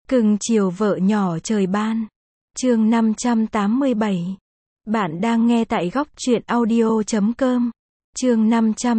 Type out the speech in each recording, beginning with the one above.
Cưng chiều vợ nhỏ trời ban. Chương 587. Bạn đang nghe tại góc truyện audio.com. Chương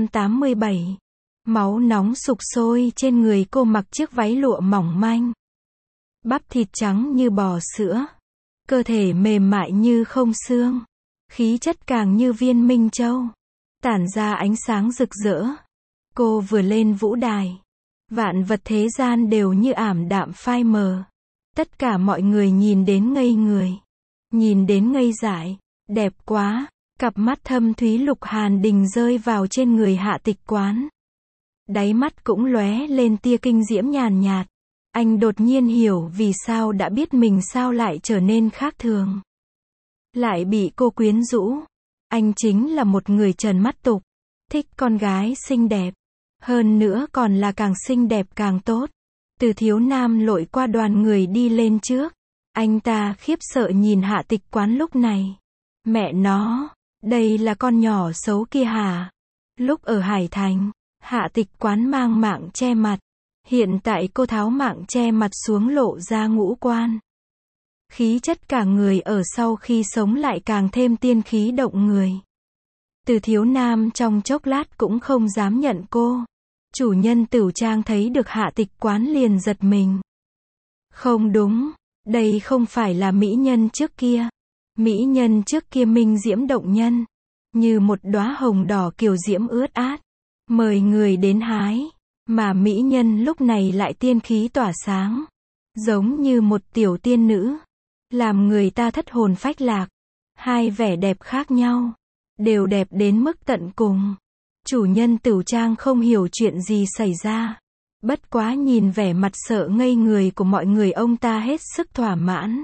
587. Máu nóng sục sôi trên người cô mặc chiếc váy lụa mỏng manh. Bắp thịt trắng như bò sữa. Cơ thể mềm mại như không xương. Khí chất càng như viên minh châu. Tản ra ánh sáng rực rỡ. Cô vừa lên vũ đài. Vạn vật thế gian đều như ảm đạm phai mờ. Tất cả mọi người nhìn đến ngây người. Nhìn đến ngây dại. Đẹp quá. Cặp mắt thâm thúy Lục Hàn Đình rơi vào trên người Hạ Tịch Quán. Đáy mắt cũng lóe lên tia kinh diễm nhàn nhạt. Anh đột nhiên hiểu vì sao đã biết mình sao lại trở nên khác thường. Lại bị cô quyến rũ. Anh chính là một người trần mắt tục. Thích con gái xinh đẹp. Hơn nữa còn là càng xinh đẹp càng tốt. Từ thiếu nam lội qua đoàn người đi lên trước. Anh ta khiếp sợ nhìn Hạ Tịch Quán lúc này. Mẹ nó, đây là con nhỏ xấu kia hả? Lúc ở Hải Thành, Hạ Tịch Quán mang mạng che mặt. Hiện tại cô tháo mạng che mặt xuống lộ ra ngũ quan. Khí chất cả người ở sau khi sống lại càng thêm tiên khí động người. Từ thiếu nam trong chốc lát cũng không dám nhận cô. Chủ nhân Tửu Trang thấy được Hạ Tịch Quán liền giật mình. Không đúng, đây không phải là mỹ nhân trước kia. Mỹ nhân trước kia minh diễm động nhân. Như một đóa hồng đỏ kiều diễm ướt át. Mời người đến hái. Mà mỹ nhân lúc này lại tiên khí tỏa sáng. Giống như một tiểu tiên nữ. Làm người ta thất hồn phách lạc. Hai vẻ đẹp khác nhau. Đều đẹp đến mức tận cùng. Chủ nhân Tửu Trang không hiểu chuyện gì xảy ra. Bất quá nhìn vẻ mặt sợ ngây người của mọi người ông ta hết sức thỏa mãn.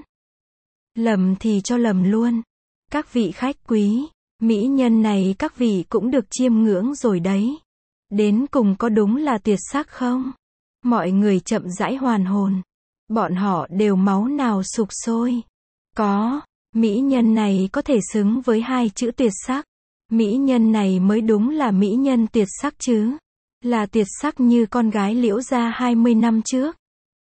Lầm thì cho lầm luôn. Các vị khách quý, mỹ nhân này các vị cũng được chiêm ngưỡng rồi đấy. Đến cùng có đúng là tuyệt sắc không? Mọi người chậm rãi hoàn hồn. Bọn họ đều máu nào sục sôi. Có, mỹ nhân này có thể xứng với hai chữ tuyệt sắc. Mỹ nhân này mới đúng là mỹ nhân tuyệt sắc chứ. Là tuyệt sắc như con gái Liễu gia 20 năm trước.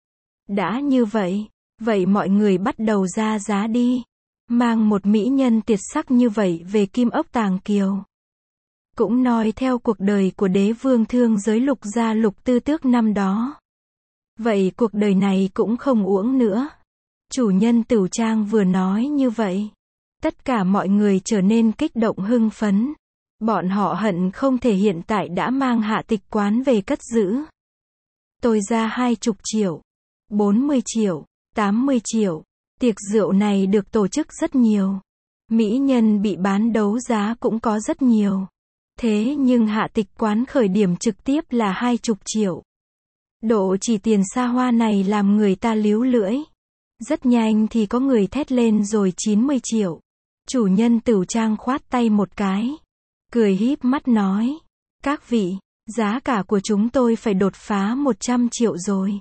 Đã như vậy, vậy mọi người bắt đầu ra giá đi. Mang một mỹ nhân tuyệt sắc như vậy về Kim Ốc Tàng Kiều. Cũng nói theo cuộc đời của đế vương thương giới Lục gia Lục Tư Tước năm đó. Vậy cuộc đời này cũng không uổng nữa. Chủ nhân Tửu Trang vừa nói như vậy. Tất cả mọi người trở nên kích động hưng phấn. Bọn họ hận không thể hiện tại đã mang Hạ Tịch Quán về cất giữ. Tôi ra 20 triệu, 40 triệu, 80 triệu. Tiệc rượu này được tổ chức rất nhiều. Mỹ nhân bị bán đấu giá cũng có rất nhiều. Thế nhưng Hạ Tịch Quán khởi điểm trực tiếp là 20 triệu. Độ chỉ tiền xa hoa này làm người ta líu lưỡi. Rất nhanh thì có người thét lên rồi 90 triệu. Chủ nhân Tửu Trang khoát tay một cái. Cười híp mắt nói. Các vị, giá cả của chúng tôi phải đột phá 100 triệu rồi.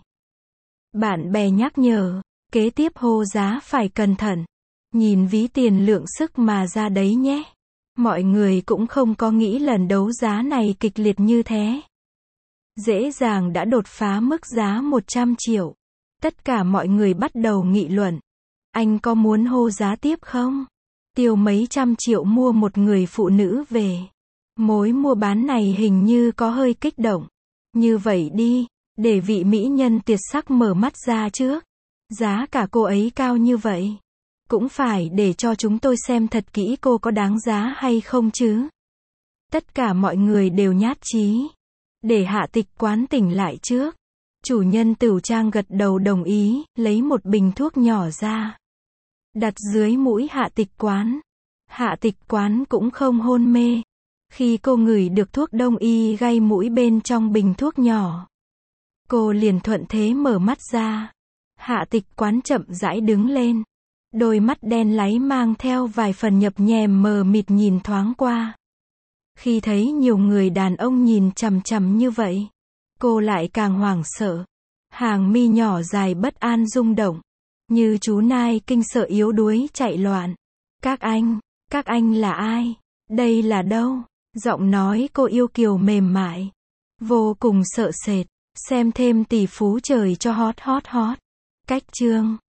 Bạn bè nhắc nhở, kế tiếp hô giá phải cẩn thận. Nhìn ví tiền lượng sức mà ra đấy nhé. Mọi người cũng không có nghĩ lần đấu giá này kịch liệt như thế. Dễ dàng đã đột phá mức giá 100 triệu. Tất cả mọi người bắt đầu nghị luận. Anh có muốn hô giá tiếp không? Tiêu mấy trăm triệu mua một người phụ nữ về. Mối mua bán này hình như có hơi kích động. Như vậy đi, để vị mỹ nhân tuyệt sắc mở mắt ra trước. Giá cả cô ấy cao như vậy. Cũng phải để cho chúng tôi xem thật kỹ cô có đáng giá hay không chứ. Tất cả mọi người đều nhát chí. Để Hạ Tịch Quán tỉnh lại trước. Chủ nhân Tửu Trang gật đầu đồng ý, lấy một bình thuốc nhỏ ra. Đặt dưới mũi Hạ Tịch Quán. Hạ Tịch Quán cũng không hôn mê. Khi cô ngửi được thuốc đông y gây mũi bên trong bình thuốc nhỏ. Cô liền thuận thế mở mắt ra. Hạ Tịch Quán chậm rãi đứng lên. Đôi mắt đen láy mang theo vài phần nhập nhèm mờ mịt nhìn thoáng qua. Khi thấy nhiều người đàn ông nhìn chằm chằm như vậy. Cô lại càng hoảng sợ. Hàng mi nhỏ dài bất an rung động. Như chú nai kinh sợ yếu đuối chạy loạn. Các anh là ai? Đây là đâu? Giọng nói cô yêu kiều mềm mại. Vô cùng sợ sệt. Xem thêm tỷ phú trời cho hot hot hot. Cách chương